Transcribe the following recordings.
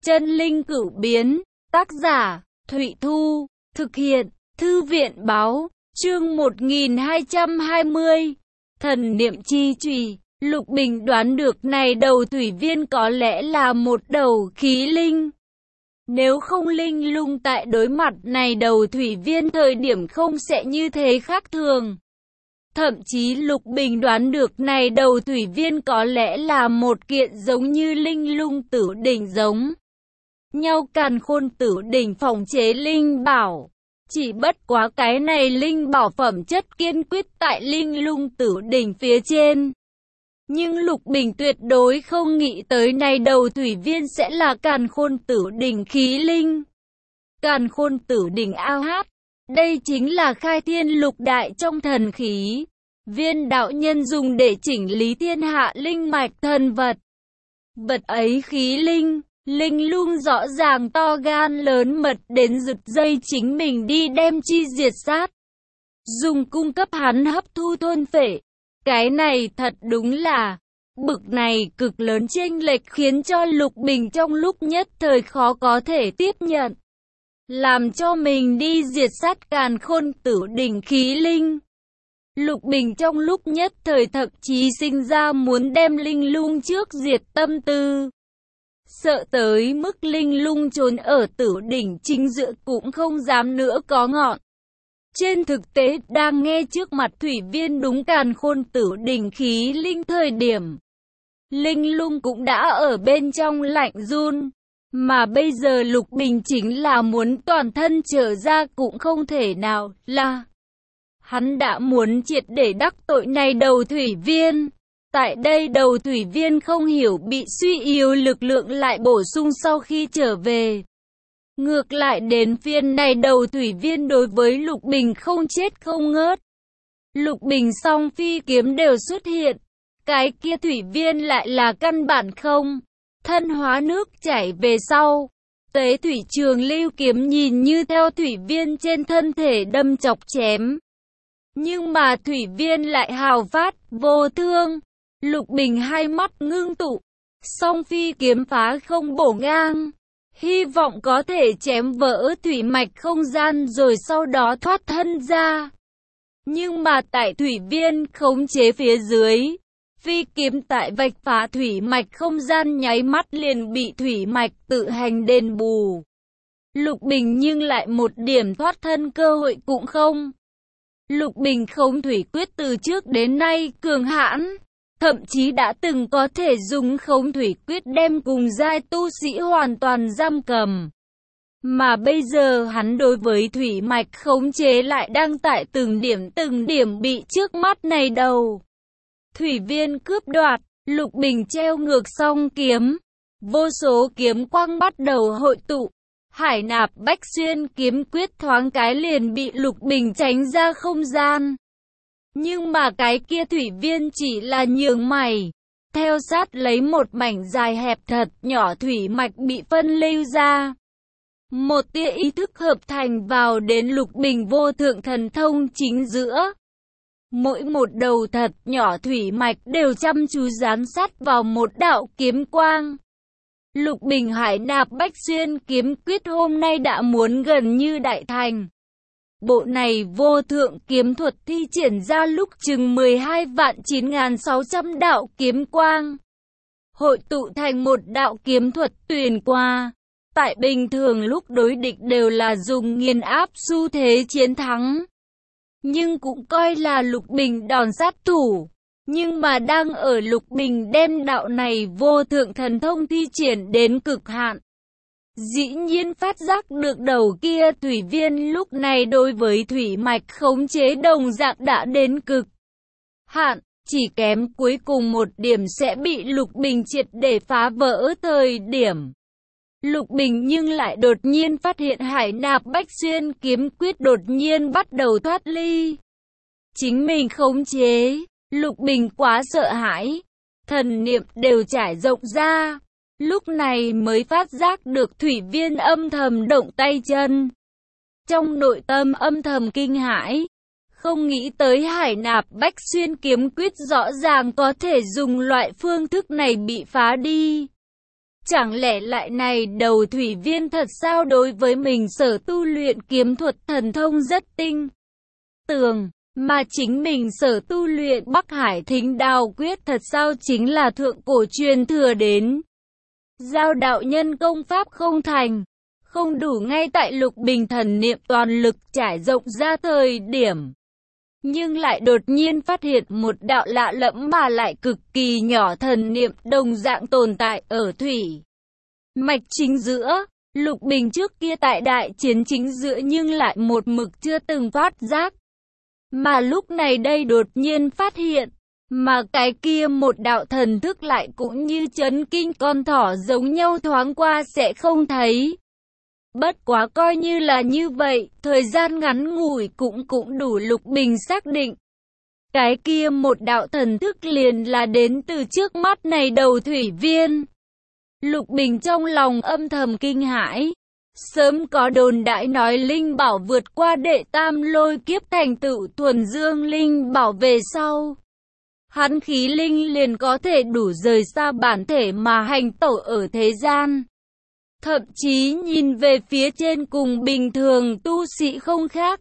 Chân linh cửu biến, tác giả, Thụy Thu, thực hiện, Thư viện báo, chương 1220, thần niệm chi chùy. Lục Bình đoán được này đầu thủy viên có lẽ là một đầu khí linh. Nếu không linh lung tại đối mặt này đầu thủy viên thời điểm không sẽ như thế khác thường. Thậm chí Lục Bình đoán được này đầu thủy viên có lẽ là một kiện giống như linh lung tử đỉnh giống nhau càn khôn tử đỉnh phòng chế linh bảo. Chỉ bất quá cái này linh bảo phẩm chất kiên quyết tại linh lung tử đỉnh phía trên. Nhưng Lục Bình tuyệt đối không nghĩ tới này đầu thủy viên sẽ là càn khôn tử đỉnh khí linh. Càn khôn tử đỉnh ao hát. Đây chính là khai thiên lục đại trong thần khí. Viên đạo nhân dùng để chỉnh lý thiên hạ linh mạch thần vật. Vật ấy khí linh, linh lung rõ ràng to gan lớn mật đến giật dây chính mình đi đem chi diệt sát. Dùng cung cấp hắn hấp thu thôn phệ. Cái này thật đúng là, bực này cực lớn chênh lệch khiến cho Lục Bình trong lúc nhất thời khó có thể tiếp nhận. Làm cho mình đi diệt sát càn khôn tử đỉnh khí linh. Lục Bình trong lúc nhất thời thậm chí sinh ra muốn đem linh lung trước diệt tâm tư. Sợ tới mức linh lung trốn ở tử đỉnh chính giữa cũng không dám nữa có ngọn. Trên thực tế đang nghe trước mặt thủy viên đúng càn khôn tử đỉnh khí linh thời điểm. Linh lung cũng đã ở bên trong lạnh run. Mà bây giờ Lục Bình chính là muốn toàn thân trở ra cũng không thể nào là. Hắn đã muốn triệt để đắc tội này đầu thủy viên. Tại đây đầu thủy viên không hiểu bị suy yếu lực lượng lại bổ sung sau khi trở về. Ngược lại đến phiên này đầu thủy viên đối với Lục Bình không chết không ngớt. Lục Bình song phi kiếm đều xuất hiện. Cái kia thủy viên lại là căn bản không. Thân hóa nước chảy về sau. Tế thủy trường lưu kiếm nhìn như theo thủy viên trên thân thể đâm chọc chém. Nhưng mà thủy viên lại hào phát, vô thương. Lục Bình hai mắt ngưng tụ. Song phi kiếm phá không bổ ngang. Hy vọng có thể chém vỡ thủy mạch không gian rồi sau đó thoát thân ra. Nhưng mà tại thủy viên khống chế phía dưới. Phi kiếm tại vạch phá thủy mạch không gian nháy mắt liền bị thủy mạch tự hành đền bù. Lục Bình nhưng lại một điểm thoát thân cơ hội cũng không. Lục Bình khống thủy quyết từ trước đến nay cường hãn. Thậm chí đã từng có thể dùng khống thủy quyết đem cùng giai tu sĩ hoàn toàn giam cầm. Mà bây giờ hắn đối với thủy mạch khống chế lại đang tại từng điểm bị trước mắt này đầu. Thủy viên cướp đoạt, Lục Bình treo ngược song kiếm. Vô số kiếm quang bắt đầu hội tụ. Hải nạp bách xuyên kiếm quyết thoáng cái liền bị Lục Bình tránh ra không gian. Nhưng mà cái kia thủy viên chỉ là nhướng mày. Theo sát lấy một mảnh dài hẹp thật nhỏ thủy mạch bị phân lưu ra. Một tia ý thức hợp thành vào đến Lục Bình vô thượng thần thông chính giữa. Mỗi một đầu thật nhỏ thủy mạch đều chăm chú dán sát vào một đạo kiếm quang. Lục Bình hải nạp bách xuyên kiếm quyết hôm nay đã muốn gần như đại thành. Bộ này vô thượng kiếm thuật thi triển ra lúc chừng 12.9.600 đạo kiếm quang. Hội tụ thành một đạo kiếm thuật tuyền qua. Tại bình thường lúc đối địch đều là dùng nghiền áp xu thế chiến thắng. Nhưng cũng coi là Lục Bình đòn sát thủ. Nhưng mà đang ở Lục Bình đem đạo này vô thượng thần thông thi triển đến cực hạn. Dĩ nhiên phát giác được đầu kia thủy viên lúc này đối với thủy mạch khống chế đồng dạng đã đến cực hạn, chỉ kém cuối cùng một điểm sẽ bị Lục Bình triệt để phá vỡ thời điểm. Lục Bình nhưng lại đột nhiên phát hiện hải nạp bách xuyên kiếm quyết đột nhiên bắt đầu thoát ly. Chính mình khống chế, Lục Bình quá sợ hãi, thần niệm đều trải rộng ra. Lúc này mới phát giác được thủy viên âm thầm động tay chân. Trong nội tâm âm thầm kinh hãi. Không nghĩ tới hải nạp bách xuyên kiếm quyết rõ ràng có thể dùng loại phương thức này bị phá đi. Chẳng lẽ lại này đầu thủy viên thật sao? Đối với mình sở tu luyện kiếm thuật thần thông rất tinh tường, mà chính mình sở tu luyện Bắc Hải Thính Đao Quyết thật sao chính là thượng cổ truyền thừa đến. Giao đạo nhân công pháp không thành, không đủ ngay tại Lục Bình thần niệm toàn lực trải rộng ra thời điểm. Nhưng lại đột nhiên phát hiện một đạo lạ lẫm mà lại cực kỳ nhỏ thần niệm đồng dạng tồn tại ở thủy mạch chính giữa. Lục Bình trước kia tại đại chiến chính giữa nhưng lại một mực chưa từng phát giác. Mà lúc này đây đột nhiên phát hiện, mà cái kia một đạo thần thức lại cũng như chấn kinh con thỏ giống nhau thoáng qua sẽ không thấy. Bất quá coi như là như vậy, thời gian ngắn ngủi cũng đủ Lục Bình xác định. Cái kia một đạo thần thức liền là đến từ trước mắt này đầu thủy viên. Lục Bình trong lòng âm thầm kinh hãi. Sớm có đồn đại nói linh bảo vượt qua đệ tam lôi kiếp thành tựu thuần dương linh bảo về sau. Hắn khí linh liền có thể đủ rời xa bản thể mà hành tẩu ở thế gian. Thậm chí nhìn về phía trên cùng bình thường tu sĩ không khác.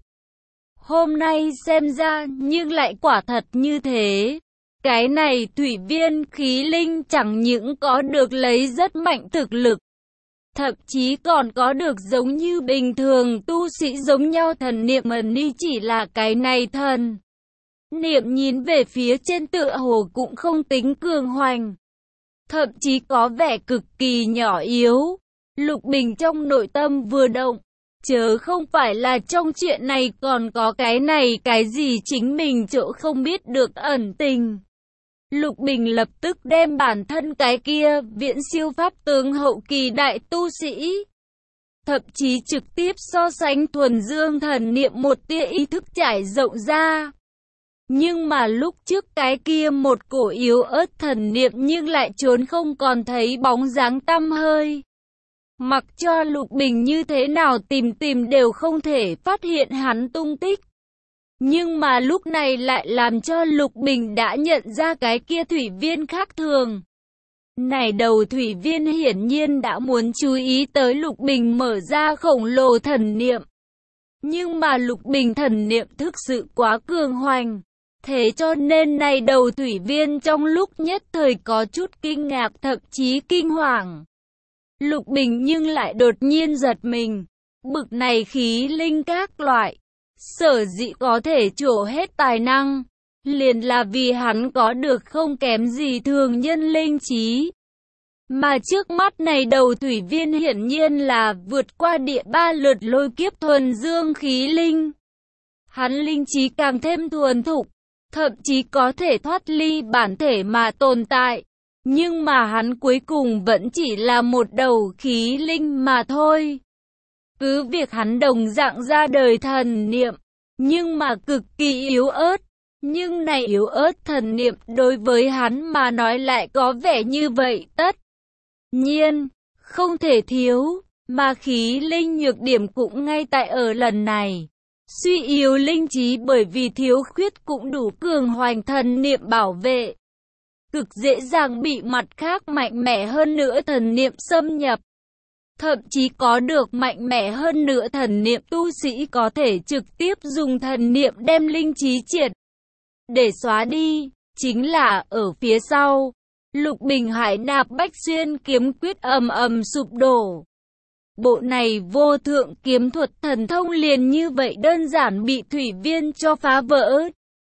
Hôm nay xem ra nhưng lại quả thật như thế. Cái này thủy viên khí linh chẳng những có được lấy rất mạnh thực lực, thậm chí còn có được giống như bình thường tu sĩ giống nhau thần niệm ẩn ni, chỉ là cái này thần niệm nhìn về phía trên tựa hồ cũng không tính cường hoành, thậm chí có vẻ cực kỳ nhỏ yếu. Lục Bình trong nội tâm vừa động, chớ không phải là trong chuyện này còn có cái này cái gì chính mình chỗ không biết được ẩn tình. Lục Bình lập tức đem bản thân cái kia viễn siêu pháp tướng hậu kỳ đại tu sĩ, thậm chí trực tiếp so sánh thuần dương thần niệm một tia ý thức trải rộng ra. Nhưng mà lúc trước cái kia một cổ yếu ớt thần niệm nhưng lại trốn không còn thấy bóng dáng tăm hơi. Mặc cho Lục Bình như thế nào tìm đều không thể phát hiện hắn tung tích. Nhưng mà lúc này lại làm cho Lục Bình đã nhận ra cái kia thủy viên khác thường. Này đầu thủy viên hiển nhiên đã muốn chú ý tới Lục Bình mở ra khổng lồ thần niệm. Nhưng mà Lục Bình thần niệm thực sự quá cường hoành. Thế cho nên này đầu thủy viên trong lúc nhất thời có chút kinh ngạc, thậm chí kinh hoàng. Lục Bình nhưng lại đột nhiên giật mình. Bực này khí linh các loại, sở dĩ có thể trổ hết tài năng, liền là vì hắn có được không kém gì thường nhân linh trí. Mà trước mắt này đầu thủy viên hiển nhiên là vượt qua địa ba lượt lôi kiếp thuần dương khí linh. Hắn linh trí càng thêm thuần thục, thậm chí có thể thoát ly bản thể mà tồn tại. Nhưng mà hắn cuối cùng vẫn chỉ là một đầu khí linh mà thôi. Cứ việc hắn đồng dạng ra đời thần niệm, nhưng mà cực kỳ yếu ớt. Nhưng này yếu ớt thần niệm đối với hắn mà nói lại có vẻ như vậy tất nhiên, không thể thiếu, mà khí linh nhược điểm cũng ngay tại ở lần này. Suy yếu linh trí bởi vì thiếu khuyết cũng đủ cường hoành thần niệm bảo vệ. Cực dễ dàng bị mặt khác mạnh mẽ hơn nữa thần niệm xâm nhập. Thậm chí có được mạnh mẽ hơn nữa thần niệm tu sĩ có thể trực tiếp dùng thần niệm đem linh trí triệt để xóa đi. Chính là ở phía sau, Lục Bình Hải Nạp Bách Xuyên kiếm quyết ầm ầm sụp đổ. Bộ này vô thượng kiếm thuật thần thông liền như vậy đơn giản bị thủy viên cho phá vỡ.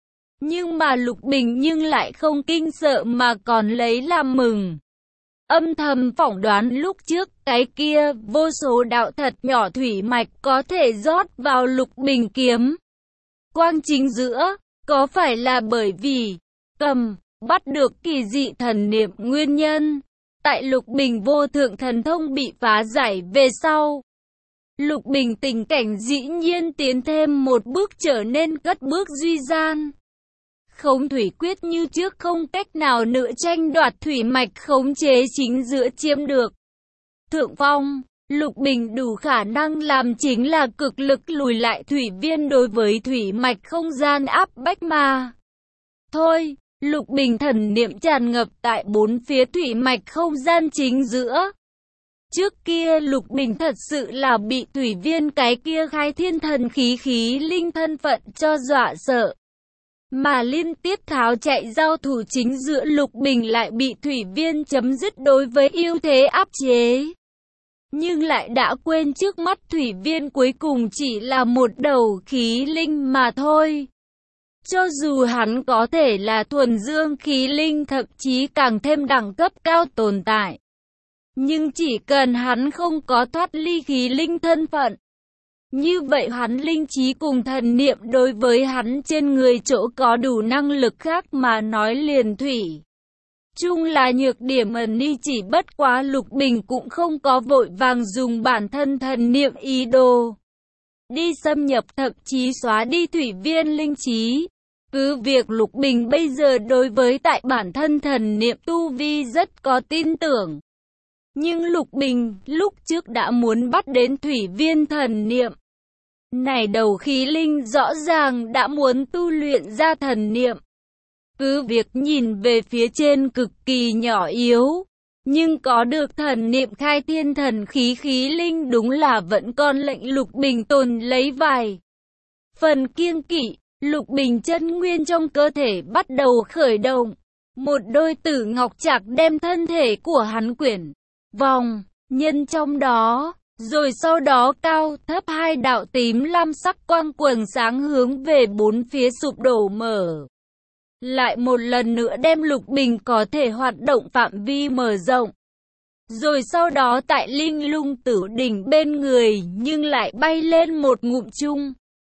Nhưng mà Lục Bình nhưng lại không kinh sợ mà còn lấy làm mừng. Âm thầm phỏng đoán lúc trước cái kia vô số đạo thật nhỏ thủy mạch có thể rót vào Lục Bình kiếm quang chính giữa, có phải là bởi vì bắt được kỳ dị thần niệm nguyên nhân. Tại Lục Bình vô thượng thần thông bị phá giải về sau, Lục Bình tình cảnh dĩ nhiên tiến thêm một bước trở nên cất bước duy gian. Khống thủy quyết như trước không cách nào nữa tranh đoạt thủy mạch khống chế chính giữa chiếm được thượng phong. Lục Bình đủ khả năng làm chính là cực lực lùi lại thủy viên đối với thủy mạch không gian áp bách mà thôi. Lục Bình thần niệm tràn ngập tại bốn phía thủy mạch không gian chính giữa, Trước kia Lục Bình thật sự là bị Thủy Viên cái kia khai thiên thần khí linh thân phận cho dọa sợ. Mà liên tiếp tháo chạy giao thủ chính giữa Lục Bình lại bị Thủy Viên chấm dứt đối với ưu thế áp chế. Nhưng lại đã quên trước mắt Thủy Viên cuối cùng chỉ là một đầu khí linh mà thôi. Cho dù hắn có thể là thuần dương khí linh thậm chí càng thêm đẳng cấp cao tồn tại. Nhưng chỉ cần hắn không có thoát ly khí linh thân phận, như vậy hắn linh trí cùng thần niệm đối với hắn trên người chỗ có đủ năng lực khác mà nói liền thủy. Chung là nhược điểm ẩn ni, chỉ bất quá Lục Bình cũng không có vội vàng dùng bản thân thần niệm ý đồ đi xâm nhập thậm chí xóa đi Thủy Viên linh trí. Cứ việc Lục Bình bây giờ đối với tại bản thân thần niệm tu vi rất có tin tưởng. Nhưng Lục Bình lúc trước đã muốn bắt đến Thủy Viên thần niệm. Này đầu khí linh rõ ràng đã muốn tu luyện ra thần niệm. Cứ việc nhìn về phía trên cực kỳ nhỏ yếu, nhưng có được thần niệm khai thiên thần khí linh đúng là vẫn còn lệnh Lục Bình tồn lấy vài phần kiêng kỵ. Lục Bình chân nguyên trong cơ thể bắt đầu khởi động. Một đôi tử ngọc trạc đem thân thể của hắn quyển vòng nhân trong đó, rồi sau đó cao thấp hai đạo tím lam sắc quang quần sáng hướng về bốn phía sụp đổ mở. Lại một lần nữa đem Lục Bình có thể hoạt động phạm vi mở rộng. Rồi sau đó tại linh lung tử đỉnh bên người nhưng lại bay lên một ngụm chung.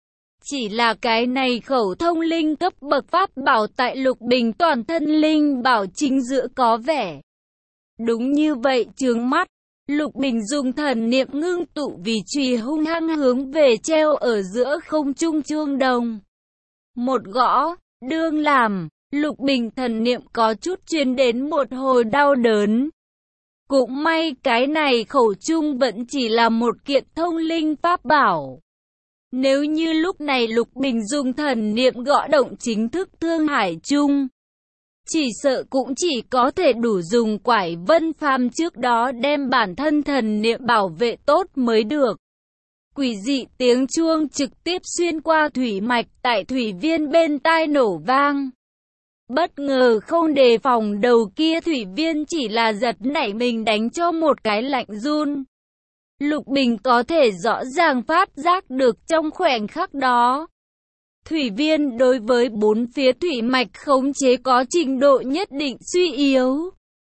Chỉ là cái này khẩu thông linh cấp bậc pháp bảo tại Lục Bình toàn thân linh bảo chính giữa có vẻ đúng như vậy chướng mắt. Lục Bình dùng thần niệm ngưng tụ vì chùy hung hăng hướng về treo ở giữa không trung chuông đồng. Một gõ, đương làm, Lục Bình thần niệm có chút truyền đến một hồi đau đớn. Cũng may cái này khẩu trung vẫn chỉ là một kiện thông linh pháp bảo. Nếu như lúc này Lục Bình dùng thần niệm gõ động chính thức Thương Hải Trung, chỉ sợ cũng chỉ có thể đủ dùng Quải Vân Phàm trước đó đem bản thân thần niệm bảo vệ tốt mới được. Quỷ dị tiếng chuông trực tiếp xuyên qua thủy mạch tại Thủy Viên bên tai nổ vang. Bất ngờ không đề phòng đầu kia Thủy Viên chỉ là giật nảy mình đánh cho một cái lạnh run. Lục Bình có thể rõ ràng phát giác được trong khoảnh khắc đó. Thủy Viên đối với bốn phía thủy mạch khống chế có trình độ nhất định suy yếu.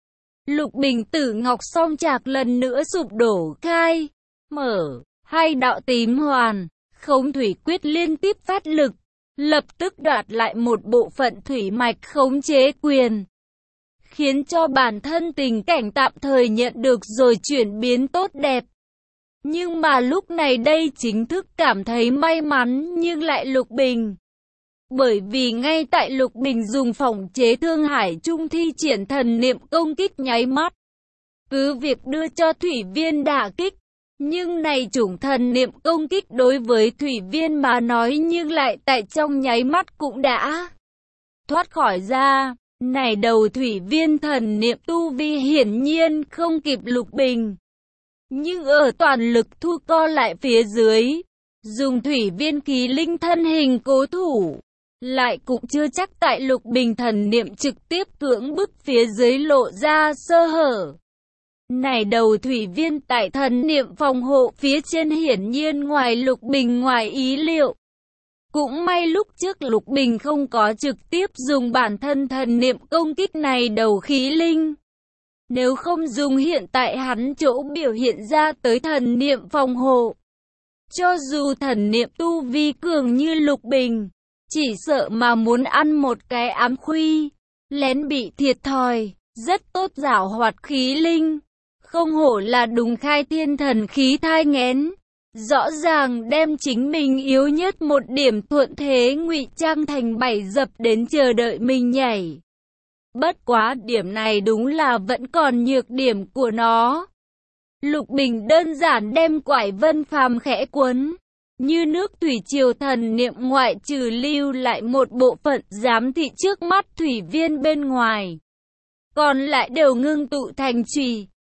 Lục Bình tử ngọc song trạc lần nữa sụp đổ khai, mở, hai đạo tím hoàn, khống thủy quyết liên tiếp phát lực, lập tức đoạt lại một bộ phận thủy mạch khống chế quyền. Khiến cho bản thân tình cảnh tạm thời nhận được rồi chuyển biến tốt đẹp. Nhưng mà lúc này đây chính thức cảm thấy may mắn nhưng lại Lục Bình. Bởi vì ngay tại Lục Bình dùng phòng chế Thương Hải Trung thi triển thần niệm công kích nháy mắt. Cứ việc đưa cho Thủy Viên đả kích. Nhưng này chủng thần niệm công kích đối với Thủy Viên mà nói nhưng lại tại trong nháy mắt cũng đã thoát khỏi ra. Này đầu Thủy Viên thần niệm tu vi hiển nhiên không kịp Lục Bình. Nhưng ở toàn lực thu co lại phía dưới, dùng Thủy Viên khí linh thân hình cố thủ, lại cũng chưa chắc tại Lục Bình thần niệm trực tiếp cưỡng bức phía dưới lộ ra sơ hở. Này đầu Thủy Viên tại thần niệm phòng hộ phía trên hiển nhiên ngoài Lục Bình ngoài ý liệu. Cũng may lúc trước Lục Bình không có trực tiếp dùng bản thân thần niệm công kích này đầu khí linh. Nếu không dùng hiện tại hắn chỗ biểu hiện ra tới thần niệm phòng hộ. Cho dù thần niệm tu vi cường như Lục Bình, chỉ sợ mà muốn ăn một cái ám khuy, lén bị thiệt thòi, rất tốt giảo hoạt khí linh. Không hổ là đúng khai thiên thần khí thai nghén. Rõ ràng đem chính mình yếu nhất một điểm thuận thế ngụy trang thành bảy dập đến chờ đợi mình nhảy. Bất quá điểm này đúng là vẫn còn nhược điểm của nó. Lục Bình đơn giản đem Quải Vân Phàm khẽ cuốn. Như nước thủy triều thần niệm ngoại trừ lưu lại một bộ phận giám thị trước mắt Thủy Viên bên ngoài. Còn lại đều ngưng tụ thành chùy.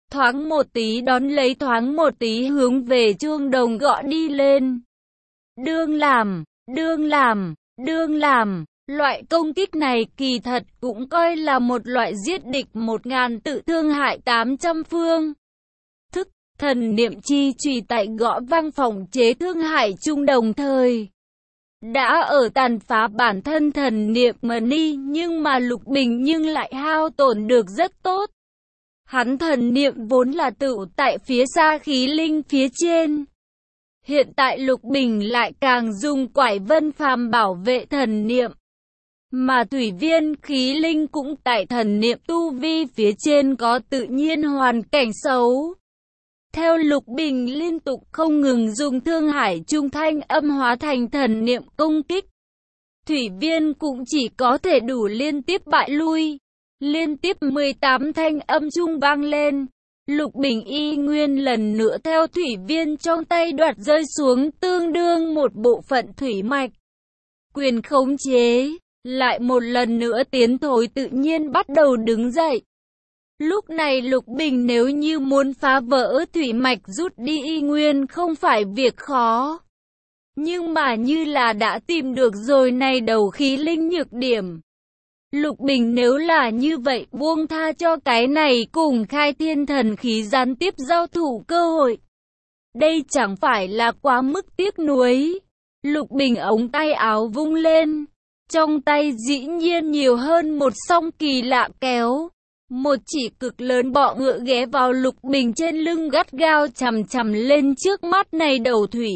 thoáng một tí đón lấy thoáng một tí hướng về chuông đồng gõ đi lên. Đương làm, đương làm, đương làm. Loại công kích này kỳ thật cũng coi là một loại giết địch 1000 tự thương hại 800 phương. Thức, thần niệm chi chùy tại gõ vang phòng chế thương hại chung đồng thời. Đã ở tàn phá bản thân thần niệm Mani, nhưng mà Lục Bình nhưng lại hao tổn được rất tốt. Hắn thần niệm vốn là tựu tại phía xa khí linh phía trên. Hiện tại Lục Bình lại càng dùng quải vân phàm bảo vệ thần niệm. Mà thủy viên khí linh cũng tại thần niệm tu vi phía trên có tự nhiên hoàn cảnh xấu. Theo Lục Bình liên tục không ngừng dùng thương hải trung thanh âm hóa thành thần niệm công kích. Thủy viên cũng chỉ có thể đủ liên tiếp bại lui. Liên tiếp 18 thanh âm trung vang lên. Lục Bình y nguyên lần nữa theo thủy viên trong tay đoạt rơi xuống tương đương một bộ phận thủy mạch. Quyền khống chế, lại một lần nữa tiến thối tự nhiên bắt đầu đứng dậy. Lúc này Lục Bình nếu như muốn phá vỡ thủy mạch rút đi y nguyên không phải việc khó. Nhưng mà như là đã tìm được rồi này đầu khí linh nhược điểm. Lục Bình nếu là như vậy buông tha cho cái này cùng khai thiên thần khí gián tiếp giao thủ cơ hội. Đây chẳng phải là quá mức tiếc nuối. Lục Bình ống tay áo vung lên. Trong tay dĩ nhiên nhiều hơn một song kỳ lạ kéo. Một chỉ cực lớn bọ ngựa ghé vào Lục Bình trên lưng gắt gao chằm chằm lên trước mắt này đầu thủy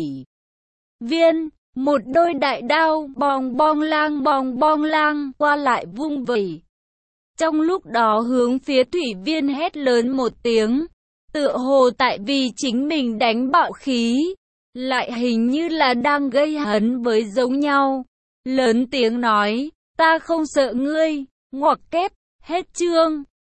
viên. Một đôi đại đao bong bong lang qua lại vung vẩy. Trong lúc đó hướng phía thủy viên hét lớn một tiếng. Tựa hồ tại vì chính mình đánh bạo khí. Lại hình như là đang gây hấn với giống nhau. Lớn tiếng nói, ta không sợ ngươi, ngoặc kép, hết chương.